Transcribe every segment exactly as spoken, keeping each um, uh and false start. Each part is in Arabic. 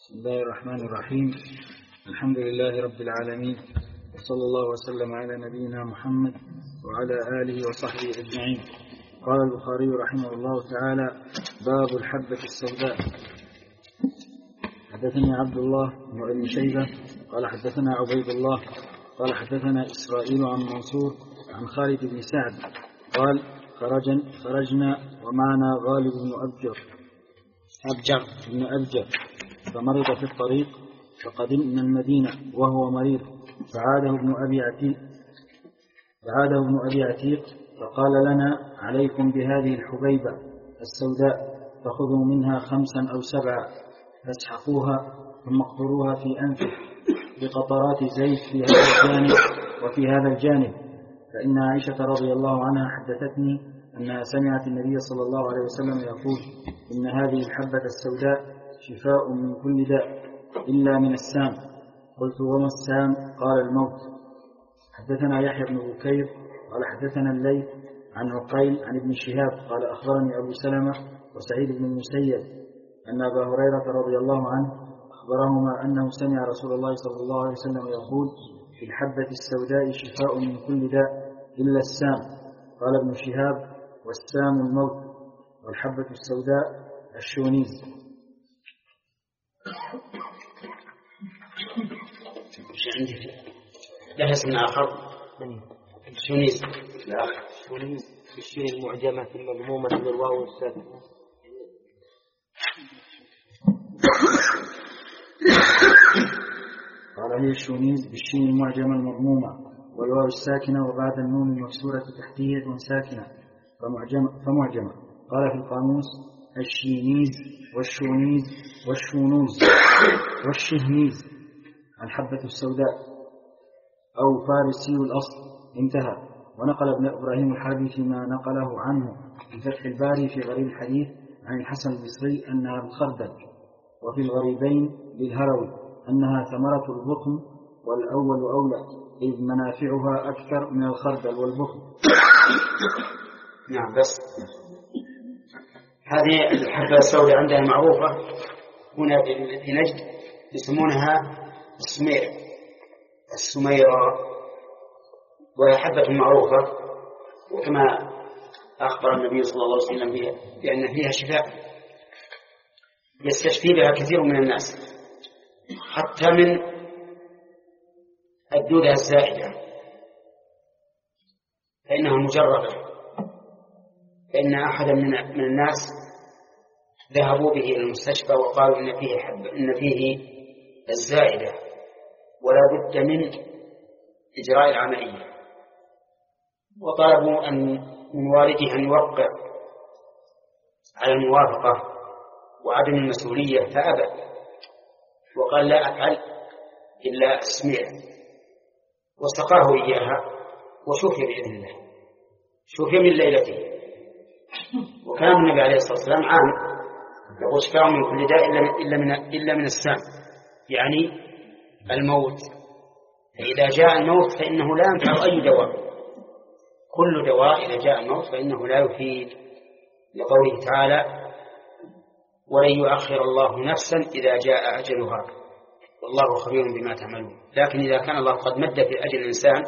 بسم الله الرحمن الرحيم. الحمد لله رب العالمين، وصلى الله وسلم على نبينا محمد وعلى آله وصحبه أجمعين. قال البخاري رحمه الله تعالى: باب الحبة السوداء. حدثني عبد الله بن أبي شيبة قال حدثنا عبيد الله قال حدثنا إسرائيل عن منصور عن خالد بن سعد قال: خرجن خرجنا ومعنا غالب بن أبجر أبجر بن أبجر فمرض في الطريق، فقدمنا المدينة وهو مريض، فعاده ابن أبي عتيق فعاده ابن أبي عتيق فقال لنا: عليكم بهذه الحبيبة السوداء، فخذوا منها خمسا أو سبعا، فاسحقوها ثم اقطروها في أنفه بقطرات زيت في هذا الجانب وفي هذا الجانب. فإن عائشة رضي الله عنها حدثتني أنها سمعت النبي صلى الله عليه وسلم يقول: إن هذه الحبة السوداء شفاء من كل داء إلا من السام. قلت: وما السام؟ قال: الموت. حدثنا يحيى بن بكير قال حدثنا الليث عن عقيل عن ابن شهاب قال: أخبرني أبو سلمة وسعيد بن المسيب أن أبا هريرة رضي الله عنه أخبرهما أنه سمع رسول الله صلى الله عليه وسلم يقول: في الحبة السوداء شفاء من كل داء إلا السام. قال ابن شهاب: والسام الموت، والحبة السوداء الشونيز. مش عندي له اسم آخر شونيز. لا شونيز بالشين المعجمة المضمومة بالواو والساكنة. قال: هي الشونيز بالشين المعجمة المضمومة والواو الساكنة وبعد النون المكسورة تحتية ساكنة فمعجمة, فمعجمة. قال في القاموس: الشينيز والشونيز والشونوز والشهنيز الحبة السوداء أو فارسي الأصل. انتهى. ونقل ابن إبراهيم الحربي فيما نقله عنه في فتح الباري في غريب الحديث عن الحسن البصري أنها الخردل، وفي الغريبين للهروي أنها ثمرة البخم، والأول أولى إذ منافعها أكثر من الخردل والبخم. نعم. بس هذه الحبة السوداء عندها معروفة هنا في نجد يسمونها السمير السميرة، وهي حبة معروفة، وكما أخبر النبي صلى الله عليه وسلم بها بأن فيها شفاء يستشفي بها كثير من الناس، حتى من الدودة الزائدة فإنها مجربة. فإن أحدا من الناس ذهبوا به إلى المستشفى وقالوا إن فيه حب إن فيه الزائدة ولا بد من إجراء العملية، وطلبوا أن من والده أن يوقع على الموافقة وعدم المسؤولية، فأبى وقال: لا أفعل إلا أسمع، وسقاه إياها وشفي بإذن الله، شفي من ليلته. وكان النبي عليه الصلاة والسلام عام يقول: شفاء من كل داء إلا من, إلا من السام، يعني الموت. فإذا جاء الموت فإنه لا ينفع أي دواء، كل دواء إذا جاء الموت فإنه لا يفيد، لقوله تعالى: ولن يؤخر الله نفسا إذا جاء أجلها والله خبير بما تعملون. لكن إذا كان الله قد مد في أجل الإنسان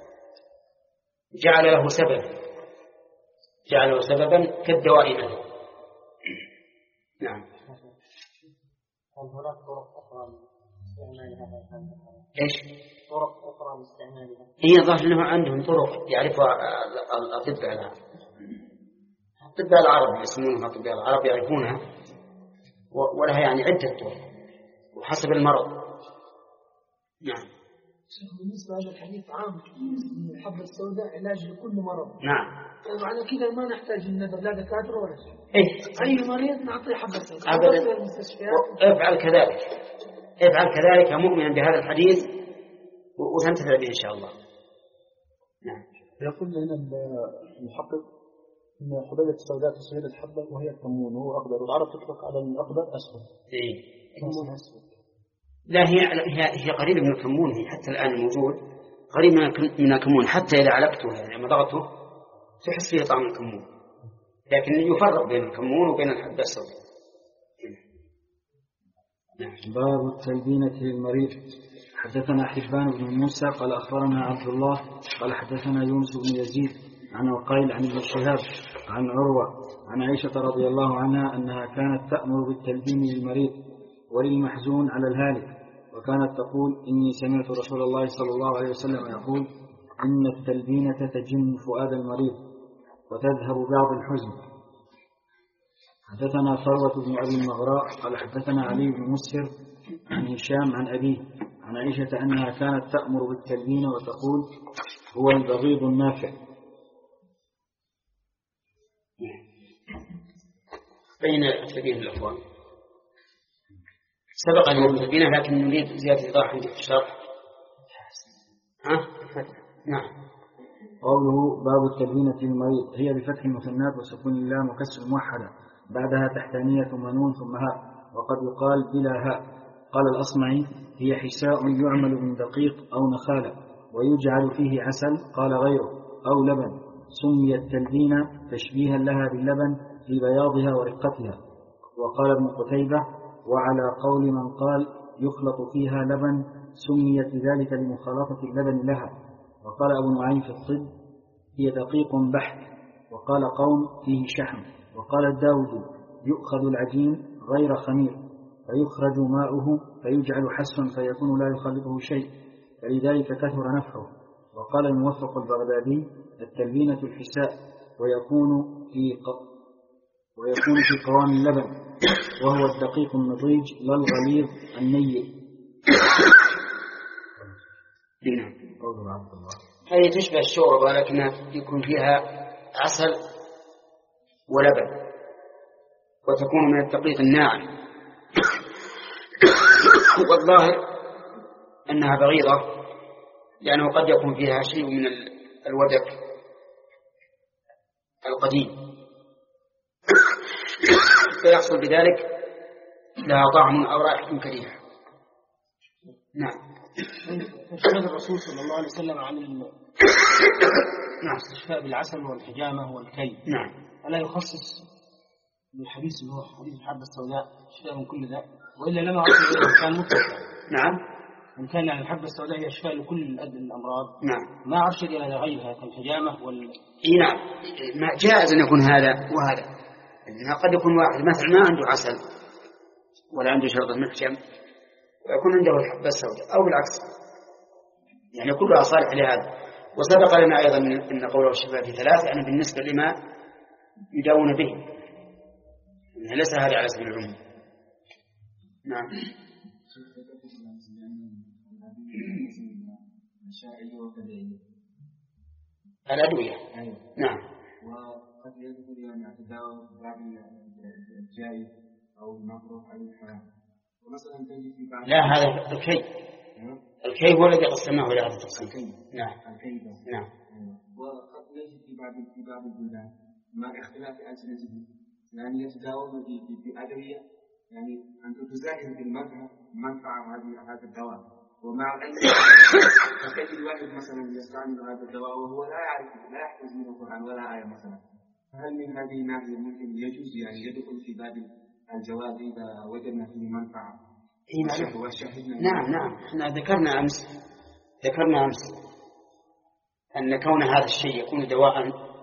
جعل له سبب جعل له سببا كالدواء له. نعم. هل هناك طرق أخرى لاستعمالها؟ إيش؟ طرق أخرى لاستعمالها؟ هي ظهر له عندهم طرق يعرفها الأطباء العرب، الأطباء العرب يسمونها الأطباء العرب يعرفونها، ولها يعني عدة طرق وحسب المرض. نعم. بالنسبة لهذا الحديث عام، الحبة السوداء علاج لكل مرض. نعم. معنى كذا ما نحتاج النذر لا دكاترة ولا شيء. إيه؟ أي مريض نعطيه حبة سوداء. أبدا. افعل كذلك، افعل كذلك مؤمنا بهذا الحديث وتنتفع به إن شاء الله. نعم. يقول لنا المحقق إن حبيبة السوداء تسمية الحبة وهي الكمون وهو أخضر، والعرب تطلق على الأخضر أسود. إيه. كمون أسود. لا، هي هي هي قريبة من الكمون، هي حتى الآن موجود قريب من الكمون، حتى إذا علقته يعني لما ضغطه تحس فيه طعم الكمون، لكن يفرق بين الكمون وبين الحبة السوداء. باب التلبينة للمريض. حدثنا حبان بن موسى قال أخبرنا عبد الله قال حدثنا يونس بن يزيد عن عقيل عن ابن شهاب عن عروة عن عائشة رضي الله عنها أنها كانت تأمر بالتلبين للمريض وللمحزون على الهالك، وكانت تقول: إني سمعت رسول الله صلى الله عليه وسلم يقول: إن التلبينة تجن فؤاد المريض وتذهب بعض الحزن. حدثنا ثروة بن أبي المغراء قال حدثنا علي بن مسهر عن هشام عن أبيه عن عائشة أنها كانت تأمر بالتلبين وتقول: هو البغيض النافع. بين التلبين الأخوان سبق أن التلبين، لكن نريد زيادة إيضاح في الشرح. ها؟ نعم. قوله باب التلبينة للمريض هي بفتح المثنات وسكون اللام وكسر الموحدة بعدها تحتانية ونون ثم هاء، وقد يقال بلا هاء. قال الأصمعي: هي حساء يعمل من دقيق أو نخالة ويجعل فيه عسل، قال غيره، أو لبن، سميت تلبينة تشبيها لها باللبن في بياضها ورقتها. وقال ابن قتيبة: وعلى قول من قال يخلط فيها لبن سميت ذلك لمخالطة اللبن لها. وقال أبو نعيم في الطب: هي دقيق بحت. وقال قوم: فيه شحم. وقال الداود: يؤخذ العجين غير خمير فيخرج ماؤه فيجعل حسا فيكون لا يخلطه شيء، فلذلك كثر نفعه. وقال الموفق البغدادي: التلبينة الحساء ويكون في ق... ويكون في قوام اللبن، وهو الدقيق النضيج لا الغليظ النيء. هذه تشبه الشوربة لكنها يكون فيها عسل ولبن، وتكون من الدقيق الناعم. والظاهر أنها بغيضة لأنه قد يكون فيها شيء من الودك القديم فيحصل بذلك لها طعم أو رائحة كريهة. نعم. سئل الرسول صلى الله عليه وسلم عن الاستشفاء بالعسل والحجامة والكي. نعم. ألا يخصص بالحديث اللي هو حديث الحبة السوداء شفاء من كل ذا، وإلا لما أصل كان مطلق؟ نعم. إن كان يعني الحبة السوداء هي شفاء لكل الأمراض. نعم. ما أرشد إلى غيرها كالحجامة وال. إيه نعم. ما جائز أن يكون هذا وهذا. إنها قد يكون واحد مثلا ما عنده عسل ولا عنده شرطة محجم ويكون عنده الحبة السوداء، أو بالعكس، يعني كلها صالح لهذا. وسبق لنا أيضا أن قوله الشفاء في ثلاث يعني بالنسبة لما يداون به، يعني ليس هذا على سبيل العموم. نعم. الأدوية. نعم. وقد يدخل يعني تداول بعض الجائز أو المكروه أو الحرام. ومثلا تجد في بعض. لا، هذا الكي. الكي هو الذي قسمناه إلى هذا التقسيم. نعم. الكي. نعم. وقد نجد في بعض في بعض البلدان مع اختلاف ألسنتهم يعني يتداولون بأدوية يعني أن تزاحم بالمنفعة منفعة هذه هذا الدواء، ومع العلم فتجد الواحد مثلا يستعمل هذا الدواء وهو لا يعرف لا يحفظ من القرآن ولا آية مثلا. فهل من هذه الناحية ممكن يجوز يعني يدخل في باب الجواز إذا وجدنا فيه منفعة؟ نعم نعم. احنا ذكرنا أمس ذكرنا أمس أن كون هذا الشيء يكون دواء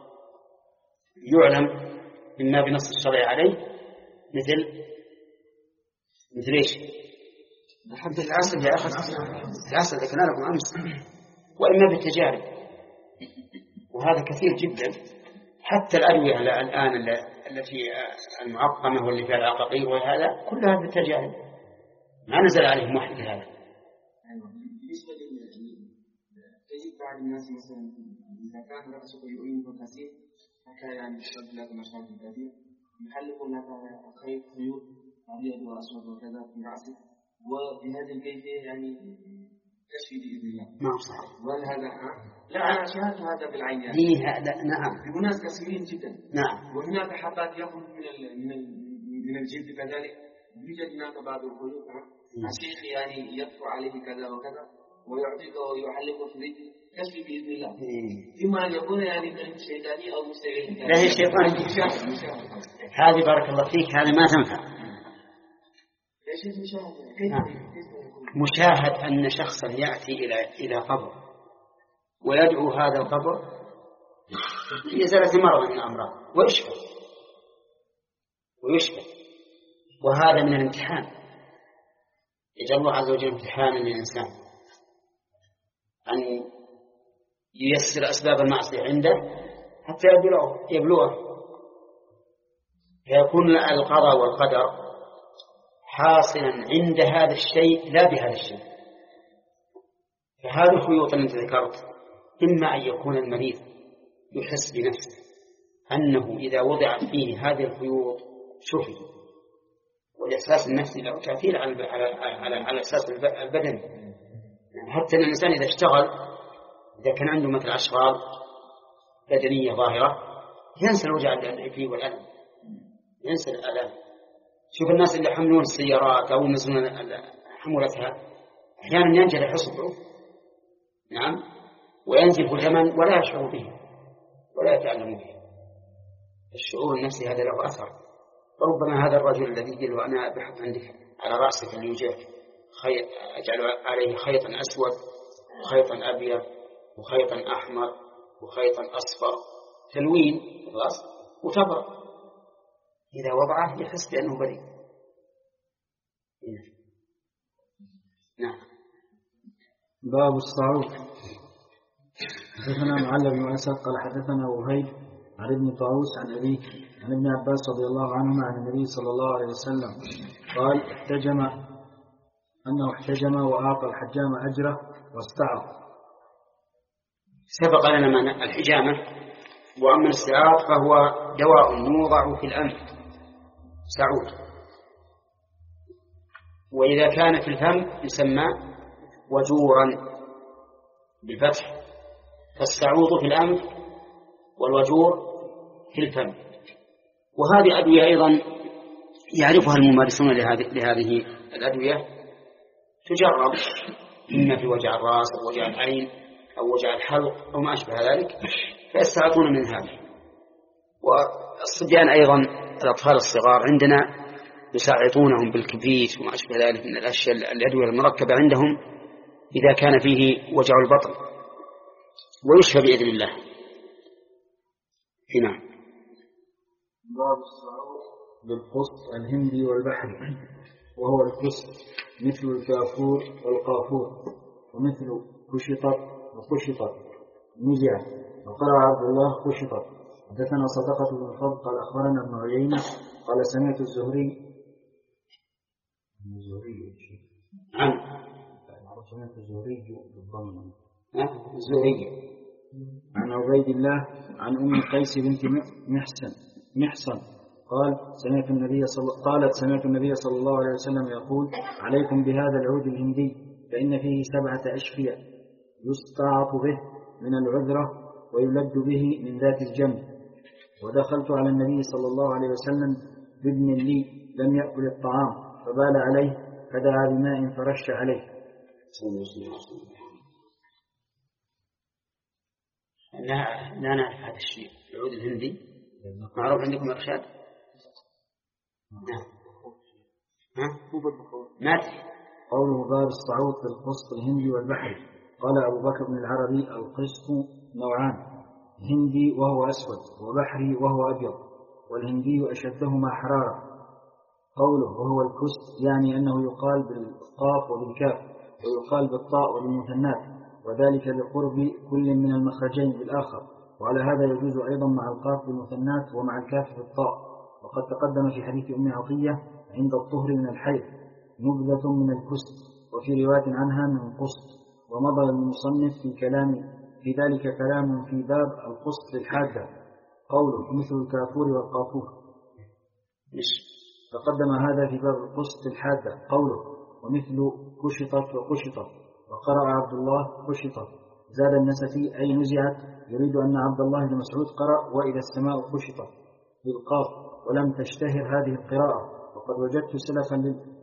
يعلم إما بنص الشرع عليه مثل مثل إيش؟ الحمد لله العسل يا أخي، العسل ذكرنا لكم أمس، وإما بالتجارب، وهذا كثير جدا. حتى الأدوية الآن التي المعقمة واللي فيها العقاقير وهذا كلها بالتجارب، ما نزل عليهم وحي هذا. بالنسبة تجد بعض الناس مثلا إذا كان رأسه يؤلم كثير حتى يعني يشرب لك مشاكل كثير يحلقون لك خيط خيوط أبيض وأسود وكذا في رأسك، وبهذه الكيفية يعني تشفي بإذن الله. ما صح. وهذا لا أنا شاهدت هذا بالعين يعني. إيه هذا نعم. وناس كثيرين جدا. نعم. وهناك حبات يخرج من من من الجلد كذلك، يوجد هناك بعض الخيوط الشيخ يعني يدفع عليه كذا وكذا ويعطيك ويحلقه في رجل تشفي بإذن الله. إما أن يكون يعني كلمة شيطانية أو مستغل. لا هي شيطانية. هذه بارك الله فيك هذه ما تنفع. مشاهد أن شخصا يأتي إلى إلى قبر ويدعو هذا القبر لإزالة مرض من الأمراض ويشفى ويشفى وهذا من الامتحان. يجعل الله عز وجل امتحانا للإنسان أن ييسر أسباب المعصية عنده حتى يبلغه، فيكون القضاء والقدر حاصلا عند هذا الشيء لا بهذا الشيء. فهذا الخيوط التي ذكرت إما أن يكون المريض يحس بنفسه أنه إذا وضعت فيه هذه الخيوط شفي، والإحساس النفسي له تأثير على على على, على أساس البدن. يعني حتى الإنسان إذا اشتغل، إذا كان عنده مثل أشغال بدنية ظاهرة، ينسى الوجع فيه والألم، ينسى الألم. شوف الناس اللي يحملون السيارات أو ينزلون حمولتها أحيانا ينجرح حصبه، نعم، وينزف الثمن ولا يشعر به ولا يتعلم به. الشعور النفسي هذا له أثر. ربما هذا الرجل الذي يقول له أنا بحط عندك على رأسك اللي يوجهك خيط، أجعل عليه خيطا أسود وخيطا أبيض وخيطا أحمر وخيطا أصفر، تلوين خلاص وتبرأ. إذا وضعه يحس بأنه بريء. نعم. باب الصعود. حدثنا معل بن أسد قال حدثنا وهيب عن ابن طاووس عن أبيه عن ابن عباس رضي الله عنهما عن النبي صلى الله عليه وسلم قال احتجم أنه احتجم وأعطى الحجام أجره واستعط. سبق لنا معنى الحجامة، وأما الاستعاط فهو دواء يوضع في الأنف سعود، وإذا كان في الفم يسمى وجورا بالفتح، فالسعود في الأنف والوجور في الفم. وهذه أدوية أيضا يعرفها الممارسون لهذه الأدوية، تجرب إما في وجع الرأس أو وجع العين أو وجع الحلق أو ما أشبه ذلك، فيستعطون من هذا. والصبيان أيضا الأطفال الصغار عندنا يساعطونهم بالكبريت وما أشبه ذلك من الأشياء الأدوية المركبة عندهم إذا كان فيه وجع البطن، ويشفى بإذن الله. هنا باب الصعود بالقسط الهندي والبحري، وهو القسط مثل الكافور والقافور، ومثل كشطت وقشطت نزع. وقرأ عبد الله قشطت. حدثنا صدقة بن الفضل قال أخبرنا ابن عيينة قال سمعت الزهري الزهري عن سمعت الزهري بالضم الزهري عن عبيد الله عن أم قيس بنت محسن محسن قال سمعت النبي صلى قالت سمعت النبي صلى الله عليه وسلم يقول عليكم بهذا العود الهندي فإن فيه سبعة أشفية يستعط به من العذرة ويلد به من ذات الجنب. ودخلت على النبي صلى الله عليه وسلم بابن لي لم يأكل الطعام فبال عليه فدعا بماء فرش عليه. لا لا نعرف هذا الشيء. العود الهندي معروف عندكم إرشاد؟ نعم. ها؟ مات. قوله باب الصعود في القسط الهندي والبحري. قال أبو بكر بن العربي القسط نوعان، هندي وهو أسود وبحري وهو أبيض، والهندي أشدهما حرارة. قوله وهو الكسط يعني أنه يقال بالقاف وبالكاف ويقال بالطاء وبالمثنات، وذلك لقرب كل من المخرجين بالآخر. وعلى هذا يجوز أيضا مع القاف بالمثنات ومع الكاف بالطاء. وقد تقدم في حديث أم عطية عند الطهر من الحيض نبذة من الكسط، وفي رواية عنها من قسط. ومضى المصنف في كلام في ذلك كلام في باب القسط الحادة. قوله مثل الكافور والقافور تقدم هذا في باب القسط الحادة. قوله ومثل كشطت وقشطت. وقرأ عبد الله قشطت. زاد النسفي أي نزعت، يريد أن عبد الله بن مسعود قرأ وإذا السماء قشطت بالقاف، ولم تشتهر هذه القراءة. وقد وجدت سلفا لل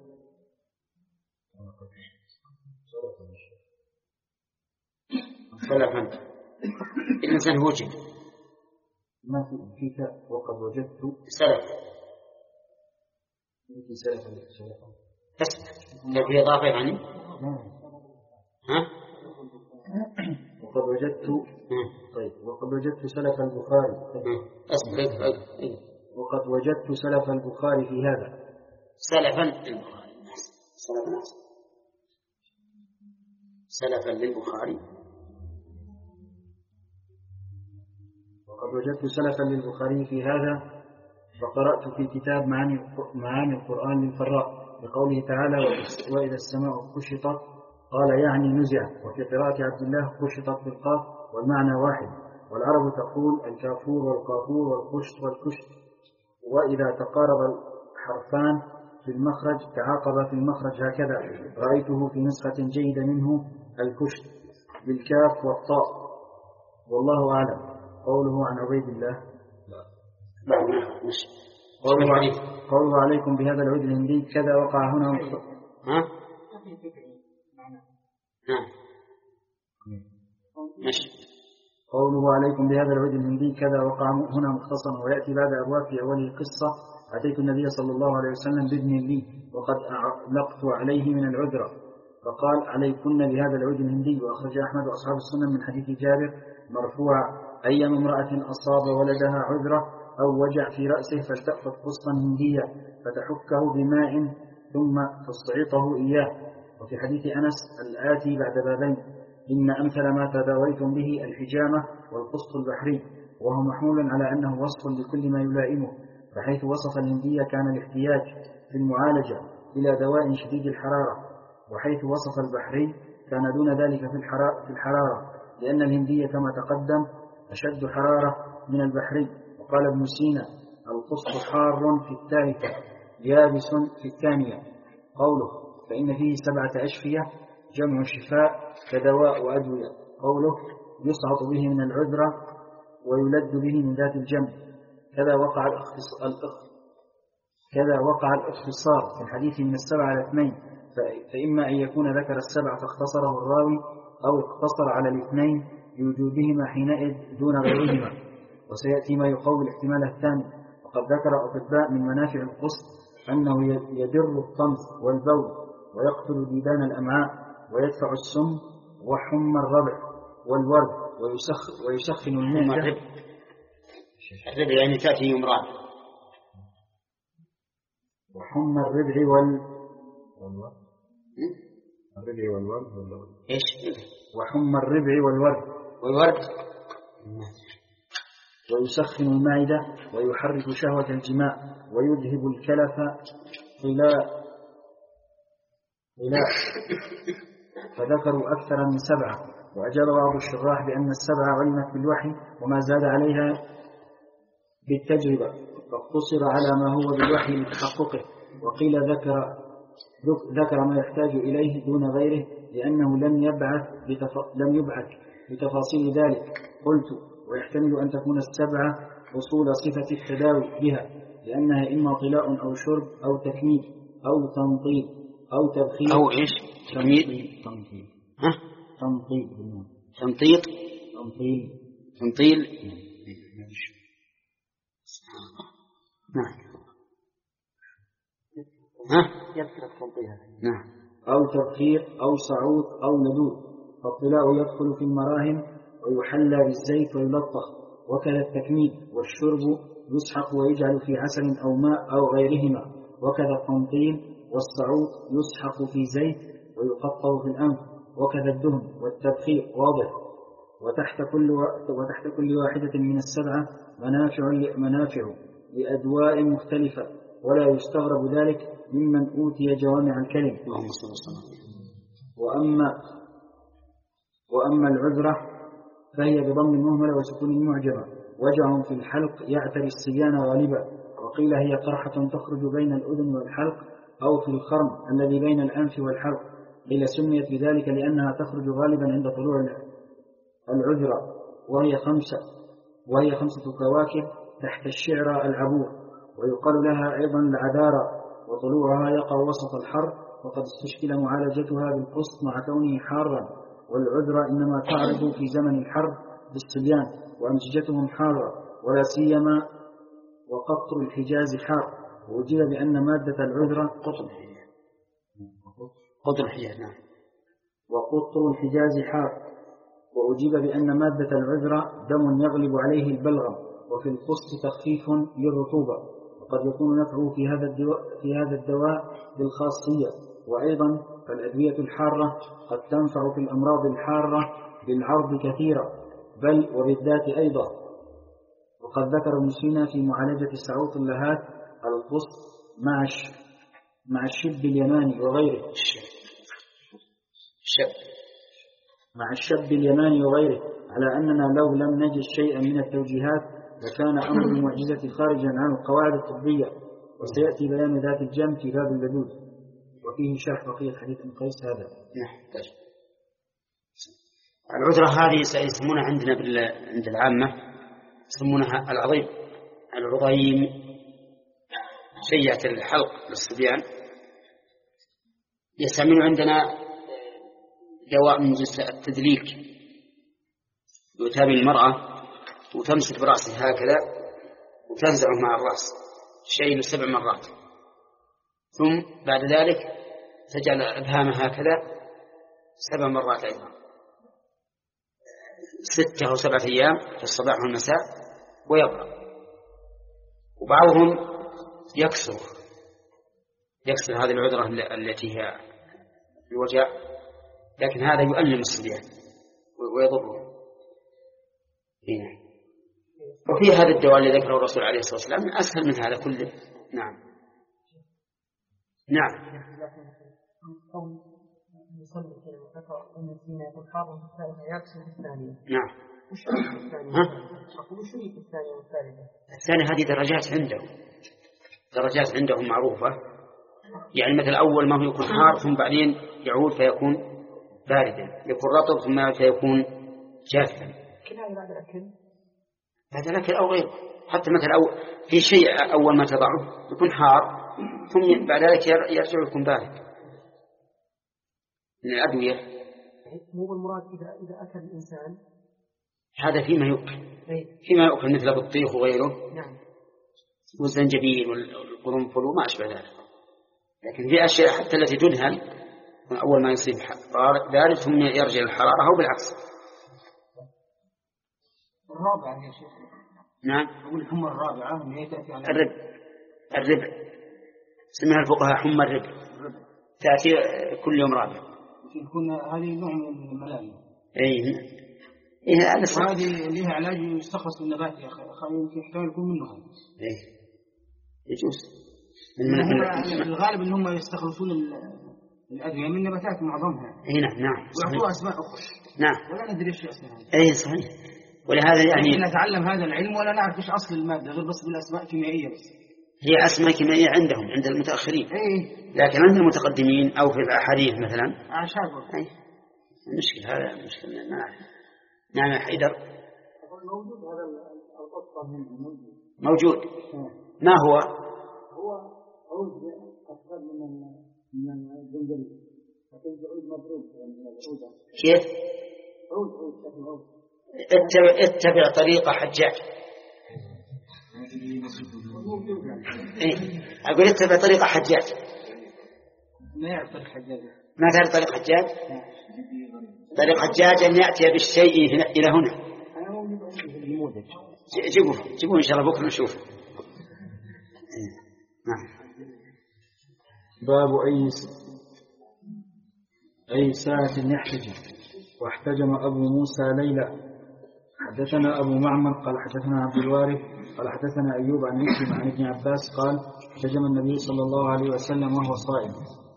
سلفا الإنسان وجد ما في فيك. وقد وجدت سلف في سلفا سلفا بس في إضافة يعني ها؟ وقد وجدت طيب وقد وجدت سلف البخاري أصبر. وقد وجدت سلف البخاري في هذا سلفا للبخاري سلفا سلفا للبخاري وقد وجدت سلفا للبخاري في هذا فقرأت في كتاب معاني معاني القرآن للفراء بقوله تعالى وإذا السماء كشطت قال يعني نزعت، وفي قراءة عبد الله كشطت بالقاف والمعنى واحد، والعرب تقول الكافور والقافور والكشط والكشط، وإذا تقارب الحرفان في المخرج تعاقب في المخرج هكذا. رأيته في نسخة جيدة منه الكشط بالكاف والطاء والله أعلم. قوله عن عبيد الله قوله, قوله عليكم بهذا العود الهندي كذا وقع هنا ها؟ ماشي. قوله عليكم بهذا العود الهندي كذا وقع هنا مختصرا، ويأتي بعد أبواب في أوله قصة أتيت النبي صلى الله عليه وسلم بابن لي وقد أعلقت عليه من العذرة فقال عليكن بهذا العود الهندي. وأخرج أحمد وأصحاب السنن من حديث جابر مرفوعا أيما امرأة أصاب ولدها عذرة أو وجع في رأسه فلتأخذ قسطا هنديا فتحكه بماء ثم تصعطه إياه. وفي حديث أنس الآتي بعد بابين إن أمثل ما تداويتم به الحجامة والقسط البحري، وهو محمول على أنه وصف لكل ما يلائمه، فحيث وصف الهندية كان الاحتياج في المعالجة إلى دواء شديد الحرارة، وحيث وصف البحري كان دون ذلك في الحرارة لأن الهندية كما تقدم أشد حرارة من البحري. وقال ابن سينا القسط حار في الثالثة يابس في الثانية. قوله فإن فيه سبعة أشفية جمع شفاء كدواء وأدوية. قوله يصعط به من العذرة ويلد به من ذات الجنب. كذا وقع الاختصار كذا وقع الاختصار في الحديث من السبعة على اثنين، فإما أن يكون ذكر السبع فاختصره الراوي أو اقتصر على الاثنين لوجودهما حينئذ دون غيرهما، وسيأتي ما يقوي الاحتمال الثاني. وقد ذكر أطباء من منافع القسط أنه يدر الطمس والبول ويقتل ديدان الأمعاء ويدفع السم وحمى الربع والورد ويسخ ويسخن المعدة. الربع يعني تأتي يمران. وحمى الربع وال الربع والورد إيش؟ وحمى الربع والورد والورد ويسخن المعدة ويحرك شهوة الجماع ويذهب الكلف طلاء طلاء فذكروا أكثر من سبعة. وأجاب بعض الشراح بأن السبعة علمت بالوحي وما زاد عليها بالتجربة فاقتصر على ما هو بالوحي لتحققه، وقيل ذكر ذكر ما يحتاج إليه دون غيره لأنه لم يبعث بتف... لم يبعث بتفاصيل ذلك. قلت ويحتمل أن تكون السبعة أصول صفة التداوي بها لأنها إما طلاء أو شرب أو تكميل أو تنطيل أو تبخير أو إيش تكميل تنطيل ها تنطيل تنطيط تنطيل تنطيل نعم ها يذكر التنطيل نعم أو تبخير أو صعود أو ندود. فالطلاء يدخل في المراهم ويحلى بالزيت ويلطخ، وكذا التكميل والشرب يسحق ويجعل في عسل أو ماء أو غيرهما، وكذا التنطيل والصعود يسحق في زيت ويقطع في الأنف، وكذا الدهن والتبخير واضح. وتحت كل وتحت كل واحدة من السبعة منافع منافع لأدواء مختلفة، ولا يستغرب ذلك ممن أوتي جوامع الكلم. اللهم صل وسلم. وأما وأما العذرة فهي بضم المهملة وسكون المعجمة وجع في الحلق يعتري الصبيان غالبا، وقيل هي قرحة تخرج بين الأذن والحلق أو في الخرم الذي بين الأنف والحلق. قيل سميت بذلك لأنها تخرج غالبا عند طلوع العذرة، وهي خمسة وهي خمسة كواكب تحت الشعر العبور، ويقال لها أيضا العذارى، وطلوعها يقع وسط الحر، وقد استشكل معالجتها بالقسط مع كونه حارا. والعذرة إنما تعرض في زمن الحر بالصبيان وأمزجتهم حارة، ولا سيما وقطر الحجاز حار. ووجد بأن مادة العذرة قطن قطر الحجاز. نعم. وقطر الحجاز حار. وأجيب بأن مادة العذرة دم يغلب عليه البلغم، وفي القسط تخفيف للرطوبة، وقد يكون نفعه في هذا الدواء, في هذا الدواء بالخاصية. وأيضا فالأدوية الحارة قد تنفع في الأمراض الحارة بالعرض كثيرا، بل وبالذات أيضا. وقد ذكر ابن سينا في معالجة سعوط اللهات على القسط مع مع الشب اليماني وغيره الشب مع الشب اليماني وغيره على أننا لو لم نجد شيئا من التوجيهات لكان أمر المعجزة خارجا عن القواعد الطبية، وسيأتي بيان ذات الجنب في باب اللدود، وفيه شرح بقية حديث ابن قيس هذا. العذرة هذه يسمونها عندنا عند العامة يسمونها العظيم العظيم، شيئة الحلق للصبيان. يستعملون عندنا دواء من جنس التدليك، يتابع المرأة وتمسك برأسها هكذا وتنزعه مع الرأس شيء سبع مرات، ثم بعد ذلك تجعل إبهامها هكذا سبع مرات أيضا، ستة أو سبعة أيام في الصباح والمساء، ويبرأ. وبعضهم يكسر يكسر هذه العذرة التي هي الوجع، لكن هذا يؤلم الصبيان ويضره. وفي هذا الدواء الذي ذكره الرسول عليه الصلاة والسلام أسهل من هذا كله. نعم نعم نعم. الثانية هذه درجات عندهم درجات عندهم معروفة، يعني مثل أول ما هو يكون حار ثم بعدين يعود فيكون باردا، يكون رطب ثم يعود فيكون جافا. بعد الأكل بعد الأكل أو غيره، حتى مثل أو في شيء أول ما تضعه يكون حار ثم بعد ذلك يرجع يكون بارد من الأدوية. مو بالمراد إذا إذا أكل الإنسان هذا فيما يؤكل فيما يؤكل مثل البطيخ وغيره. نعم. والزنجبيل والقرنفل وما أشبه ذلك، لكن في أشياء حتى التي تدهن أول ما يصيب بارد ثم يرجع الحرارة أو بالعكس. الرابعة يا شيخ. نعم. أقول حمى الرابعة من هي تأتي على الربع الربع سمها الفقهاء حمى الربع، تأتي كل يوم رابع. يكون هذه نوع من الملاريا. إيه إيه هذا صح. وهذه لها علاج يستخلص من النبات يا أخي، يمكن يحتمل يكون منه هذا. إيه يجوز. من الغالب إن هم يستخلصون الأدوية من نباتات معظمها. إيه نعم نعم. ويعطوها أسماء أخرى. نعم. ولا ندري إيش أسمائها. إيه صحيح. ولهذا يعني نتعلم هذا العلم ولا نعرف إيش أصل المادة غير بس بالأسماء الكيميائية بس. هي أسماء كيميائية عندهم عند المتأخرين. إيه. لكن عند المتقدمين أو في الأحاديث مثلا. أعشاب. إيه. المشكلة هذا مشكلة ما أعرف. نعم يا حيدر. موجود هذا القطة موجود. موجود. ما هو؟ هو عود أصغر من من الجنجبيل، لكن عود مضروب من العودة. كيف؟ عود عود شكل عود. اتبع اتبع طريقة حجاج. إيه؟ أقول اتبع طريقة حجاج. ما يعرف طريق حجاج. ما تعرف طريق حجاج؟ طريق حجاج أن يأتي بالشيء هنا إلى هنا. جيبوه جيبوه إن شاء الله بكرة نشوف. نعم. باب أي أي ساعة يحتجم. واحتجم أبو موسى ليلى. حدثنا أبو معمر قال حدثنا عبد الوارث قال حدثنا أيوب عن مسلم عن ابن عباس قال احتجم النبي صلى الله عليه وسلم وهو صائم.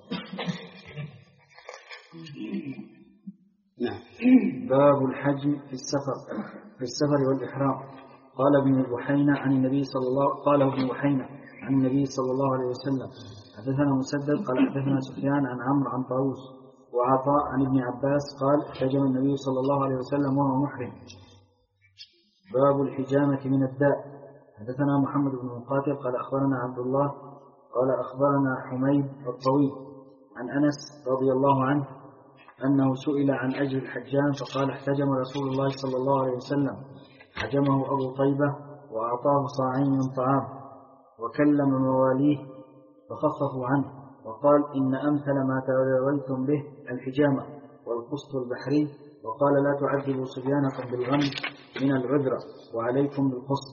نعم. باب الحجم في السفر في السفر والإحرام. قال ابن بحينة عن النبي صلى الله قال ابن بحينة عن النبي صلى الله عليه وسلم. حدثنا مسدد قال حدثنا سفيان عن عمرو عن طاووس وعطاء عن ابن عباس قال احتجم النبي صلى الله عليه وسلم وهو محرم. باب الحجامة من الداء. حدثنا محمد بن مقاتل قال أخبرنا عبد الله قال أخبرنا حميد الطويل عن أنس رضي الله عنه أنه سئل عن أجر الحجام فقال احتجم رسول الله صلى الله عليه وسلم. حجمه أبو طيبة وأعطاه صاعين من طعام وكلم مواليه فخففوا عنه وقال إن أمثل ما توليتم به الحجامة والقسط البحري، وقال لا تعذبوا صبيانكم بالغم من العذرة وعليكم بالقسط.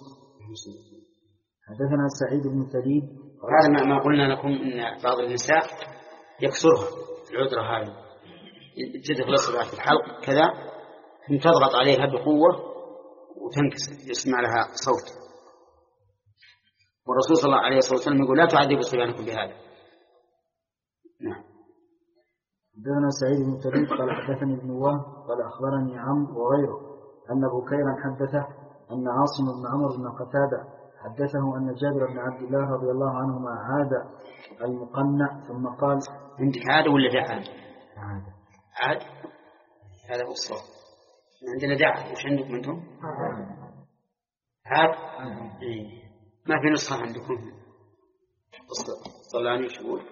حدثنا سعيد بن سعيد هذا ما قلنا لكم إن بعض النساء يكسرها العذرة هذه، تدخل الصباع في الحلق كذا ثم تضغط عليها بقوة وتنكسر يسمع لها صوت، والرسول صلى الله عليه وسلم يقول لا تعذبوا صبيانكم بهذا. نعم. حدثنا سعيد بن سعيد قال حدثني ابن وهب قال أخبرني عمرو وغيره أن بكيرا حدثه أن عاصم بن عمرو بن قتادة حدثه أن جابر بن عبد الله رضي الله عنهما عاد المقنع ثم قال عندك عاد ولا دعاء؟ عاد عاد هذا هو الصواب. عندنا دعاء، وش عندكم أنتم؟ عاد إيه. ما في نسخة عندكم طلعني وش يقول؟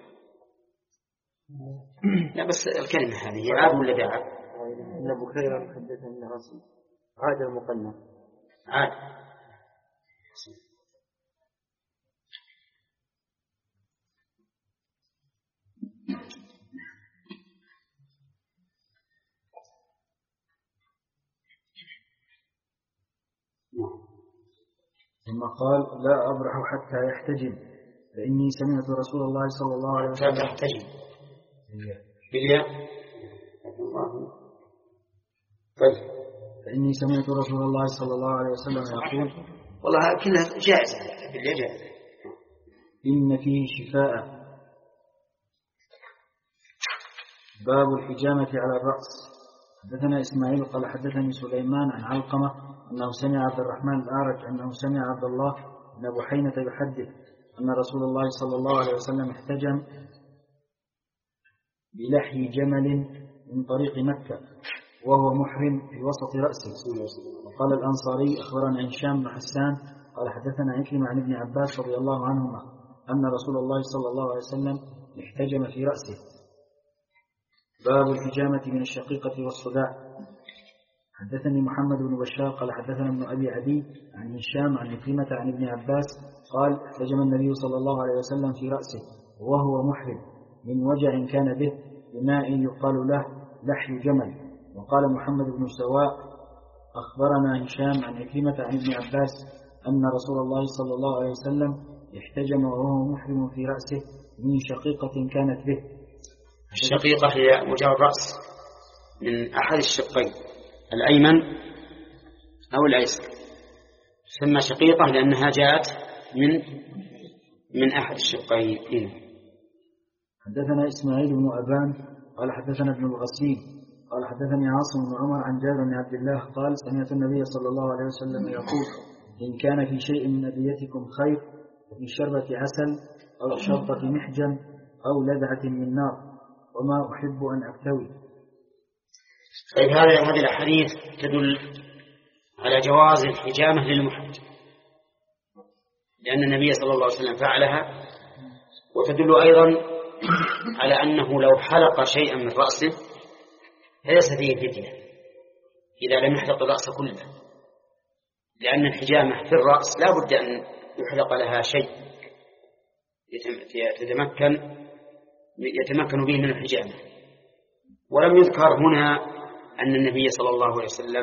لا بس الكلمة هذه عاد ولا دعاء؟ إن بكيرا حدثه أن عاصم عاد المقنع. عاد ثم قال لا أبرح حتى يحتجم فإني سمعت رسول الله صلى الله عليه وسلم يحتجم بالياء. طيب فإني سمعت رسول الله صلى الله عليه وسلم يقول والله كلها جائزة بالياء جائزة. إن فيه شفاء. باب الحجامة على الرأس. حدثنا إسماعيل قال حدثني سليمان عن علقمة أنه سمع عبد الرحمن الأعرج أنه سمع عبد الله بن بحينة يحدث أن رسول الله صلى الله عليه وسلم احتجم بلحي جمل من طريق مكة وهو محرم في وسط رأسه. وقال الأنصاري أخبرنا هشام بن حسان قال حدثنا عكرمة عن ابن عباس رضي الله عنهما أن رسول الله صلى الله عليه وسلم احتجم في رأسه. باب الحجامة من الشقيقة والصداع. حدثني محمد بن بشار قال حدثنا ابن أبي عدي عن هشام عن عكرمة عن ابن عباس قال احتجم النبي صلى الله عليه وسلم في رأسه وهو محرم من وجع كان به بماء يقال له لحي جمل. وقال محمد بن سواء أخبرنا هشام عن عكرمة عن ابن عباس أن رسول الله صلى الله عليه وسلم احتجم وهو محرم في رأسه من شقيقة كانت به. الشقيقة هي وجه الرأس من أحد الشقين الأيمن أو الأيسر، تسمى شقيقة لأنها جاءت من من أحد الشقين. حدثنا إسماعيل بن أبان قال حدثنا ابن الغسيل قال حدثني عاصم بن عمر عن جابر بن عبد الله قال سمعت النبي صلى الله عليه وسلم يقول إن كان في شيء من أدويتكم خير ففي شربة عسل أو شرطة محجم أو لذعة من نار وما أحب أن أكتوي. طيب هذه هذه الأحاديث تدل على جواز الحجامة للمحج لأن النبي صلى الله عليه وسلم فعلها، وتدل أيضا على أنه لو حلق شيئا من رأسه فليس فيه فدية إذا لم يحلق الرأس كله، لأن الحجامة في الرأس لا بد أن يحلق لها شيء يتمكن يتمكن به من الحجامة. ولم يذكر هنا أن النبي صلى الله عليه وسلم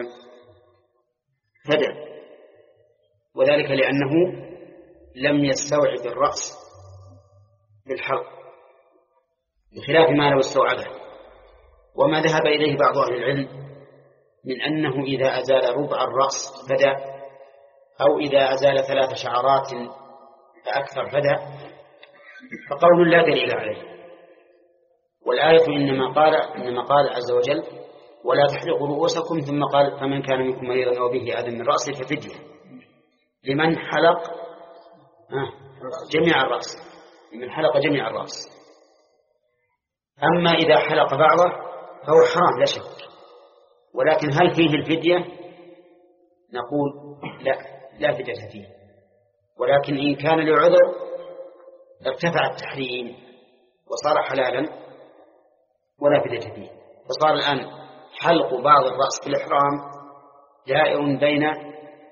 فدى، وذلك لأنه لم يستوعب الرأس بالحلق بخلاف ما لو استوعبه. وما ذهب إليه بعض أهل العلم من أنه إذا أزال ربع الرأس فدى، أو إذا أزال ثلاث شعرات فأكثر فدى، فقول لا دليل عليه. والآية إنما قال إنما قال عز وجل ولا تحلقوا رؤوسكم، ثم قال فمن كان منكم مريضا أو به أذى من رأسه ففدية لمن حلق جميع الرأس، لمن حلق جميع الرأس. أما إذا حلق بعضه فهو حرام لا شك، ولكن هل فيه الفدية؟ نقول لا لا فدية فيه، ولكن إن كان لعذر ارتفع التحريم وصار حلالا ولا فدية فيه. فصار الآن حلق بعض الرأس في الإحرام دائر بين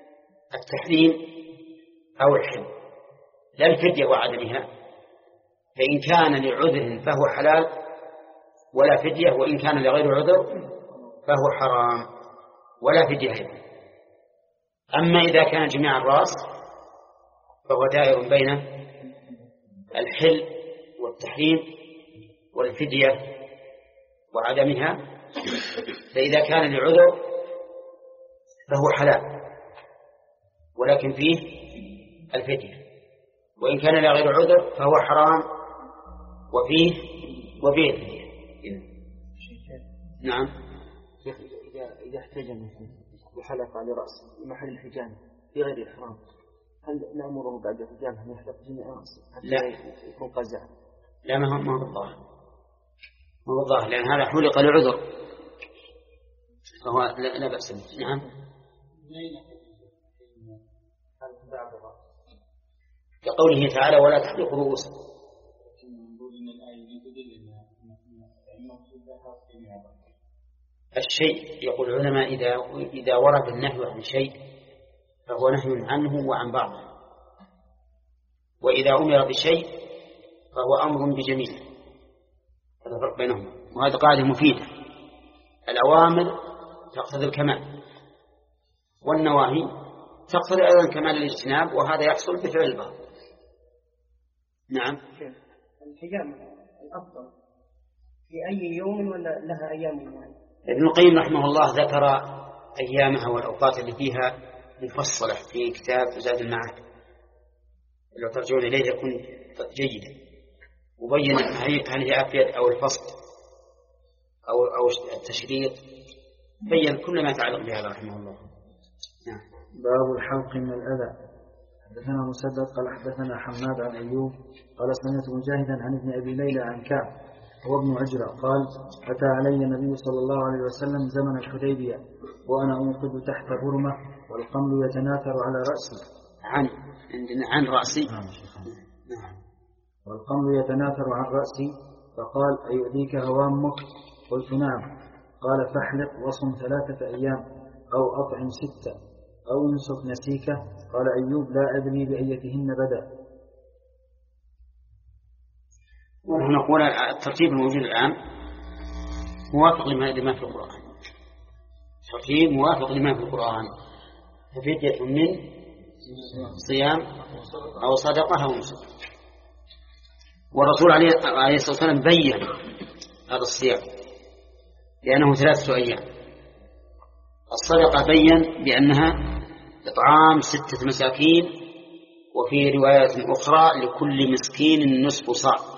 التحريم أو الحل، لا الفدية وعدمها. فإن كان لعذر فهو حلال ولا فدية، وإن كان لغير عذر فهو حرام ولا فدية. أما إذا كان جميع الرأس فهو دائر بين الحل والتحريم والفدية وعدمها. فإذا كان لعذر فهو حلال ولكن فيه الفدية، وإن كان لغير عذر فهو حرام وفيه وفيه الفدية. نعم. إذا إذا احتاج بحلق على رأسه محل الحجامة في غير الإحرام، هل نأمره بعد الحجامة أن يحلق جميع رأسه حتى يكون قزع؟ لا، ما هو ما هو الظاهر، ما هو الظاهر، لأن هذا حلق لعذر فهو لا, لا بأس به. نعم. كقوله تعالى ولا تحلقوا رؤوسكم. الشيء يقول العلماء إذا إذا ورد النهي عن شيء فهو نهي عنه وعن بعضه، وإذا أمر بشيء فهو أمر بجميع. هذا الفرق بينهما، وهذا قاعدة مفيدة. الأوامر تقتضي الكمال والنواهي تقتضي أيضا كمال الاجتناب، وهذا يحصل بفعل البعض. نعم. الحجامة الأفضل في أي يوم ولا لها أيام معينة؟ ابن القيم رحمه الله ذكر أيامها والأوقات اللي فيها مفصلة في كتاب زاد المعاد، لو ترجعون إليه يكون جيدا، وبين هل هي أفيد أو الفصل أو أو التشريط، بين كل ما يتعلق بهذا رحمه الله. نعم. باب الحلق من الأذى. حدثنا مسدد قال حدثنا حماد عن أيوب قال سمعت مجاهدا عن ابن أبي ليلى عن كعب هو ابن عجرة قال أتى علي النبي صلى الله عليه وسلم زمن الحديبية وأنا أنقذ تحت برمة والقمل يتناثر على رأسي. عن عندنا عن رأسي. نعم. والقمل يتناثر عن رأسي فقال أيؤذيك هوامك؟ قلت نعم. قال فاحلق وصم ثلاثة أيام أو أطعم ستة أو انسك نسيكة. قال أيوب لا أدري بأيتهن بدأ. ونحن نقول الترتيب الموجود الآن موافق لما في القرآن، الترتيب موافق لما في القرآن، ففدية من صيام أو صدقة أو نسك. والرسول عليه الصلاة والسلام بين هذا الصيام لأنه ثلاثة أيام. الصدقة بين بأنها إطعام ستة مساكين، وفي رواية أخرى لكل مسكين نصف صاع.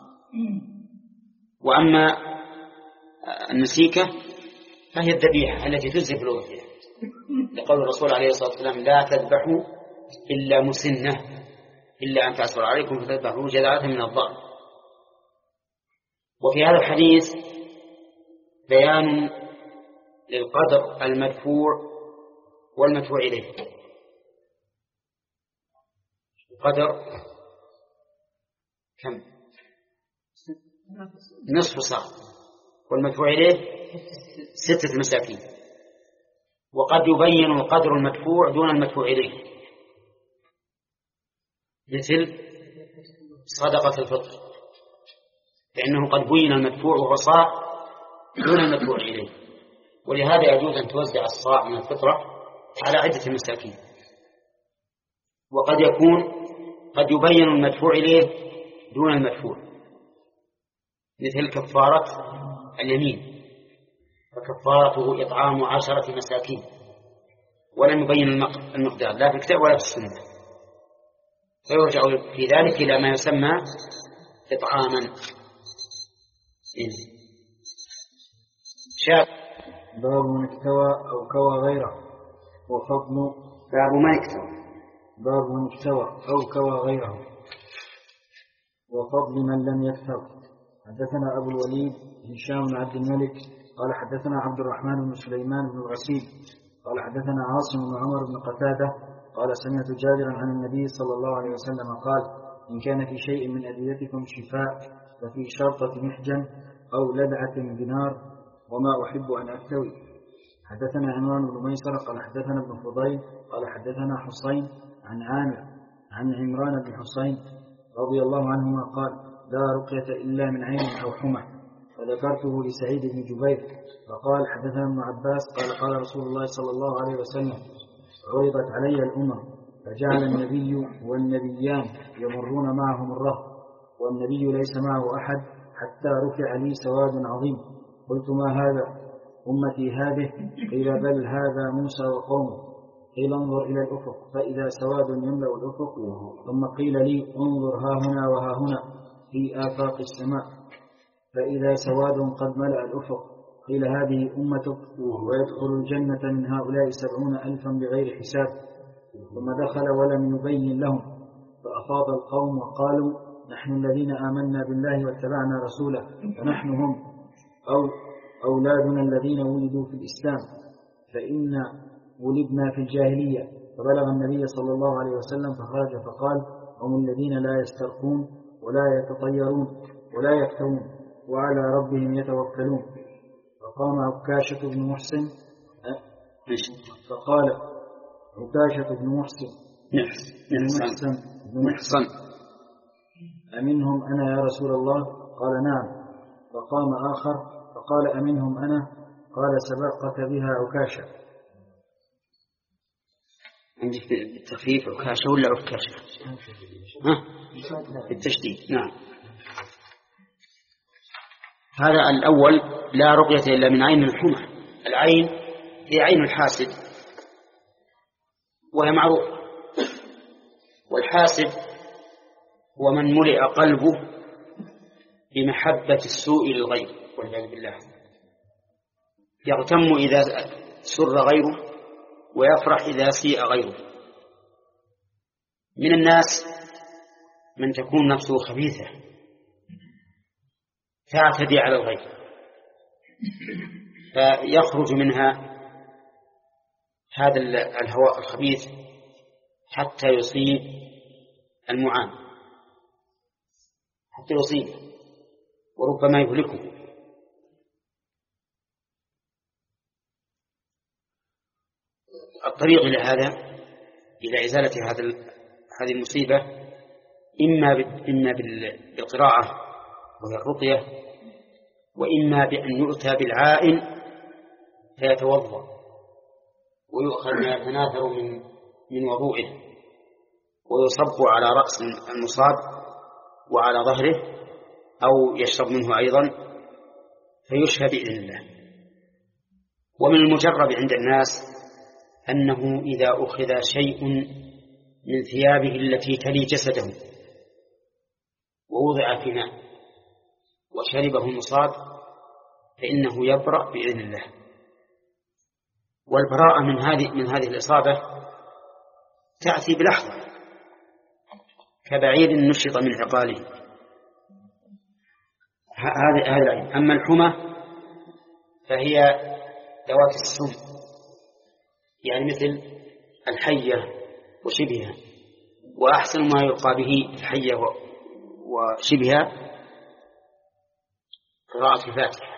وأما النسيكة فهي الذبيحة التي تجزي في الأضحية، لقول الرسول عليه الصلاة والسلام لا تذبحوا إلا مسنة إلا أن تعسر عليكم فتذبحوا جذعة من الضأن. وفي هذا الحديث بيان للقدر المدفوع والمدفوع إليه. القدر كم؟ نصف صاع، والمدفوع إليه ستة مساكين. وقد يبين القدر المدفوع دون المدفوع إليه، مثل صدقة الفطر، لأنه قد بين المدفوع وهو صاع دون المدفوع إليه، ولهذا يجوز أن توزع الصاع من الفطرة على عدة مساكين. وقد يكون قد يبين المدفوع إليه دون المدفوع، مثل كفارة اليمين، فكفارته إطعام عشرة مساكين، ولم يبين المقدار لا في الكتاب ولا في السنة، فيرجع في ذلك إلى ما يسمى إطعاما. شاب. باب من اكتوى أو كوى غيره وفضل. باب من اكتوى. باب من اكتوى أو كوى غيره وفضل من لم يكتوى. حدثنا أبو الوليد هشام بن عبد الملك قال حدثنا عبد الرحمن بن سليمان بن الغسيل قال حدثنا عاصم بن عمر بن قتادة قال سمعت جابرا عن النبي صلى الله عليه وسلم قال إن كان في شيء من أدويتكم شفاء ففي شرطة محجن أو لدعة بنار وما أحب أن أكتوي. حدثنا عمران بن ميسر قال حدثنا ابن فضيل قال حدثنا حسين عن عامر عن عمران بن حسين رضي الله عنهما قال لا رقية إلا من عين أو حمى. فذكرته لسعيد بن جبير فقال حدثنا ابن عباس قال قال رسول الله صلى الله عليه وسلم عرضت علي الأمم فجعل النبي والنبيان يمرون معهم الرهط والنبي ليس معه أحد حتى رفع لي سواد عظيم. قلت ما هذا؟ أمتي هذه؟ قيل بل هذا موسى وقومه. قيل انظر إلى الأفق فإذا سواد يملأ الأفق. ثم قيل لي انظر ها هنا وها هنا في آفاق السماء فإذا سواد قد ملأ الأفق. قيل هذه أمتك ويدخل الجنة من هؤلاء سبعون ألفا بغير حساب. ثم دخل ولم يبين لهم فأفاض القوم وقالوا نحن الذين آمنا بالله واتبعنا رسوله ونحن هم أو أولادنا الذين ولدوا في الإسلام فإن ولدنا في الجاهلية. فبلغ النبي صلى الله عليه وسلم فخرج فقال هم الذين لا يسترقون ولا يتطيرون ولا يكتوون وعلى ربهم يتوكلون. فقام عكاشة بن محسن فقال عكاشة بن محسن محسن بن محسن أمنهم أنا يا رسول الله؟ قال نعم. فقام آخر فقال أمنهم أنا؟ قال سبقك بها عكاشة. عندك بالتخفيف عكاشة ولا عكاشة؟ ها؟ بالتشديد. نعم. هذا الأول لا رقية إلا من عين الحمى. العين هي عين الحاسد وهي معروفة. والحاسد هو من ملئ قلبه بمحبة السوء للغير والعياذ بالله، يغتم إذا سر غيره ويفرح إذا سيء غيره. من الناس من تكون نفسه خبيثة تعتدي على الغير فيخرج منها هذا الهواء الخبيث حتى يصيب المعان، حتى يصيبه وربما يهلكه. الطريق إلى هذا، إلى إزالة هذا هذه المصيبة، إما إما بالقراءة وهي الرقية، وإما بأن يؤتى بالعائن فيتوضأ ويؤخذ ما يتناثر من من وضوئه ويصب على رأس المصاب وعلى ظهره أو يشرب منه أيضا فيشفى بإذن الله. ومن المجرب عند الناس أنه إذا أخذ شيء من ثيابه التي تلي جسده ووضع في ماء وشربه المصاب فإنه يبرأ بإذن الله. والبراءة من هذه من هذه الإصابة تأتي بلحظة كبعير نشط من عقاله. هذا هذا العين. أما الحمى فهي ذوات السم، يعني مثل الحية وشبهها، وأحسن ما يلقى به الحية وشبهها قراءة الفاتحة،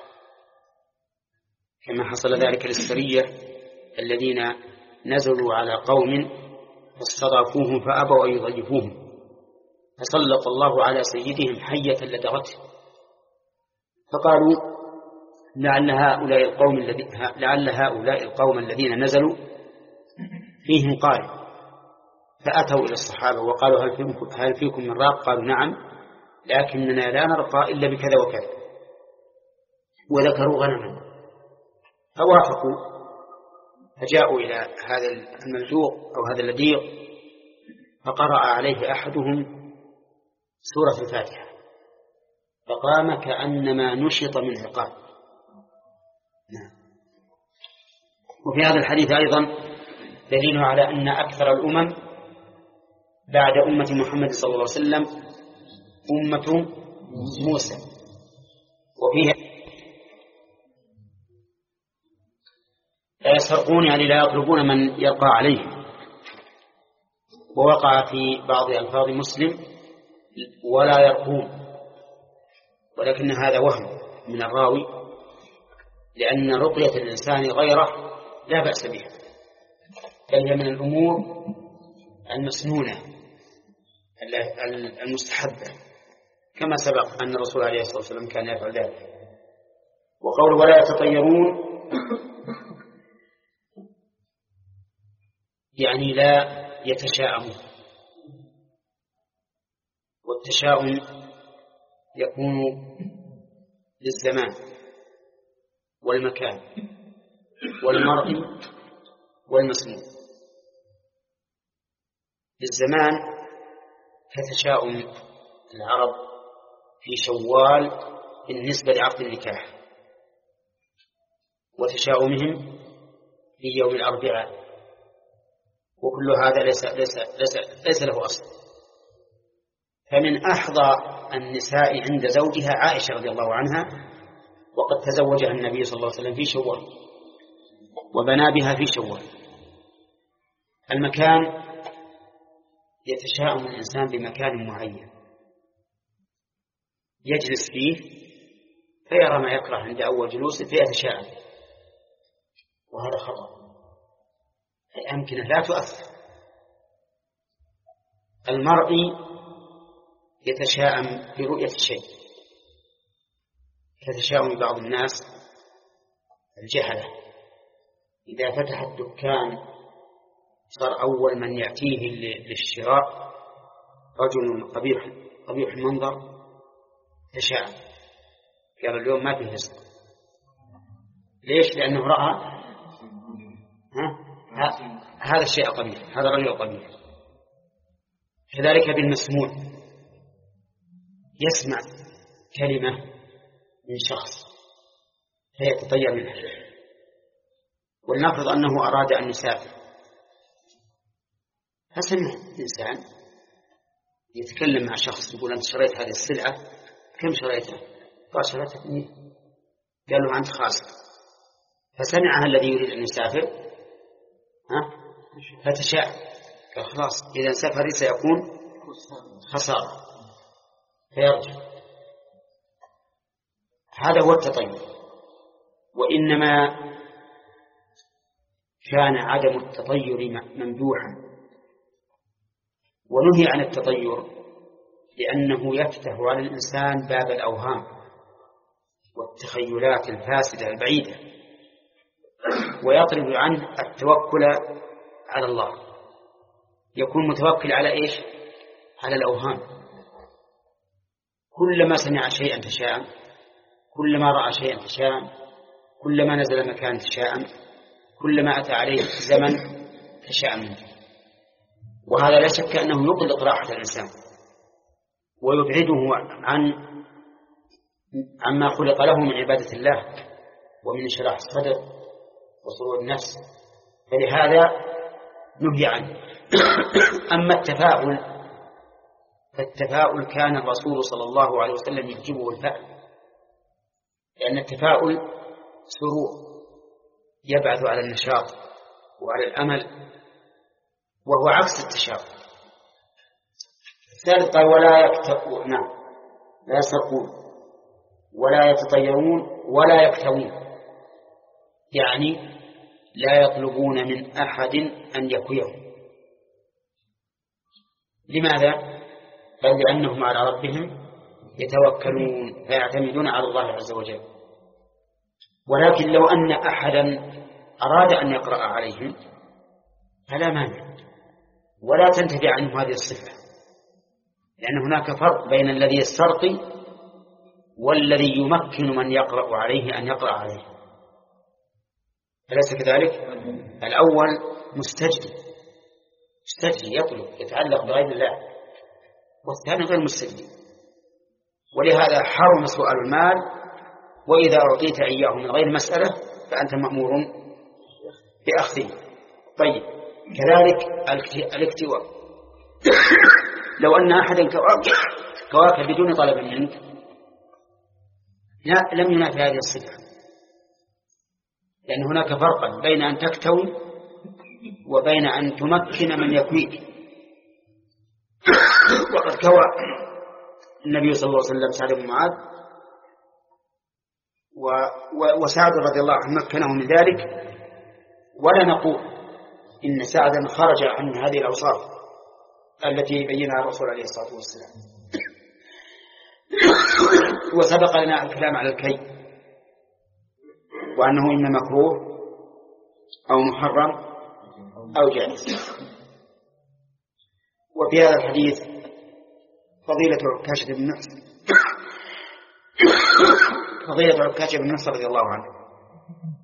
كما حصل ذلك للسرية الذين نزلوا على قوم فاستضافوهم فأبوا أن يضيفوهم فسلط الله على سيدهم حية لدغته، فقالوا لعل هؤلاء القوم الذين لعل هؤلاء القوم الذين نزلوا فيهم قارئ، فأتوا إلى الصحابة وقالوا هل فيكم, هل فيكم من راق؟ قالوا نعم، لكننا لا نرقى إلا بكذا وكذا، وذكروا غنما فوافقوا، فجاءوا إلى هذا الملجوء أو هذا اللديغ فقرأ عليه أحدهم سورة الفاتحة فقام كأنما نشط من عقاب. وفي هذا الحديث أيضا دليل على أن أكثر الأمم بعد أمة محمد صلى الله عليه وسلم أمة موسى، وفيها لا يسرقون يعني لا يطلبون من يرقى عليه. ووقع في بعض ألفاظ مسلم ولا يرقون، ولكن هذا وهم من الراوي، لأن رقية الإنسان غيره لا بأس بها، بل هي من الأمور المسنونة المستحبة، كما سبق أن الرسول عليه الصلاة والسلام كان يفعل ذلك. وقوله ولا يتطيرون يعني لا يتشاءمون، والتشاؤم يكون للزمان والمكان والمرء والمسموع. للزمان كتشاؤم العرب في شوال بالنسبة لعقد النكاح، وتشاؤمهم في يوم الأربعاء، وكل هذا ليس, ليس, ليس, ليس له أصل. فمن أحظى النساء عند زوجها عائشة رضي الله عنها، وقد تزوجها النبي صلى الله عليه وسلم في شوال وبنى بها في شوال. المكان يتشاءم الإنسان بمكان معين يجلس فيه فيرى ما يكره عند أول جلوس فيتشاءم، وهذا خطأ. الأمكنة لا تؤثر. المرء يتشاءم برؤية الشيء كتشاؤم بعض الناس الجهلة، إذا فتح الدكان صار أول من يأتيه للشراء رجل قبيح قبيح المنظر تشاءم، قال اليوم ما فيه رزق. ليش؟ لأنه رأى ها؟ هذا الشيء قبيح، هذا الرجل قبيح. كذلك بالمسموع، يسمع كلمة من شخص فيتطير منها. ولنفرض أنه أراد أن يسافر، فسمع إنسان يتكلم مع شخص يقول أنت شريت هذه السلعة، كم شريتها؟ قال شريتها بمئة. قال له أنت خاسر. فسمعها الذي يريد أن يسافر ها؟ فتشاء، قال خلاص إذا سافر سيكون خسارة فيرجع. هذا هو التطير. وإنما كان عدم التطير ممدوحا، ونهي عن التطير لأنه يفتح على الإنسان باب الأوهام والتخيلات الفاسدة البعيدة، ويطلب عنه التوكل على الله. يكون متوكل على إيش؟ على الأوهام. كلما سمع شيئا تشاءم، كلما رأى شيئا تشاءم، كلما نزل مكان تشاءم، كلما أتى عليه زمن تشاءم. وهذا لا شك أنه يقلق راحة الإنسان ويبعده عن عما خلق له من عبادة الله ومن شرح الصدر وسرور النفس، فلهذا نهي عنه. أما التفاؤل فالتفاؤل كان الرسول صلى الله عليه وسلم يجيبه الفأل، لأن التفاؤل سرور يبعث على النشاط وعلى الأمل، وهو عكس التشاؤم. الثالث قال ولا يكتوون، نعم لا يسرقون ولا يتطيرون ولا يكتوون، يعني لا يطلبون من أحد أن يكويهم. لماذا؟ قال لأنهم على ربهم يتوكلون فيعتمدون على الله عز وجل. ولكن لو أن أحدا أراد أن يقرأ عليهم فلا مانع، ولا تنتفي عنه هذه الصفة، لأن هناك فرق بين الذي يسترقي والذي يمكن من يقرأ عليه أن يقرأ عليه. أليس كذلك؟ الأول مستجدي مستجدي يطلب يتعلق بغير الله، والثاني غير مستجدي. ولهذا حرم سؤال المال، وإذا أعطيت إياه من غير مسألة فأنت مأمور بأخذه. طيب كذلك الاكتواء. لو أن أحدا كواك بدون طلب منك لا لم ينافي هذه الصفة، لأن هناك فرقا بين أن تكتوي وبين أن تمكن من يكويك. وقد كوى النبي صلى الله عليه وسلم سعد بن معاذ، وسعد رضي الله عنه مكنه من ذلك. ولا نقول إن سعدا خرج عن هذه الأوصاف التي بينها الرسول عليه الصلاة والسلام. وسبق لنا الكلام على الكي وأنه إما مكروه أو محرم أو جائز. وفي هذا الحديث فضيلة عكاشة بن محصن فضيلة عكاشة بن محصن رضي الله عنه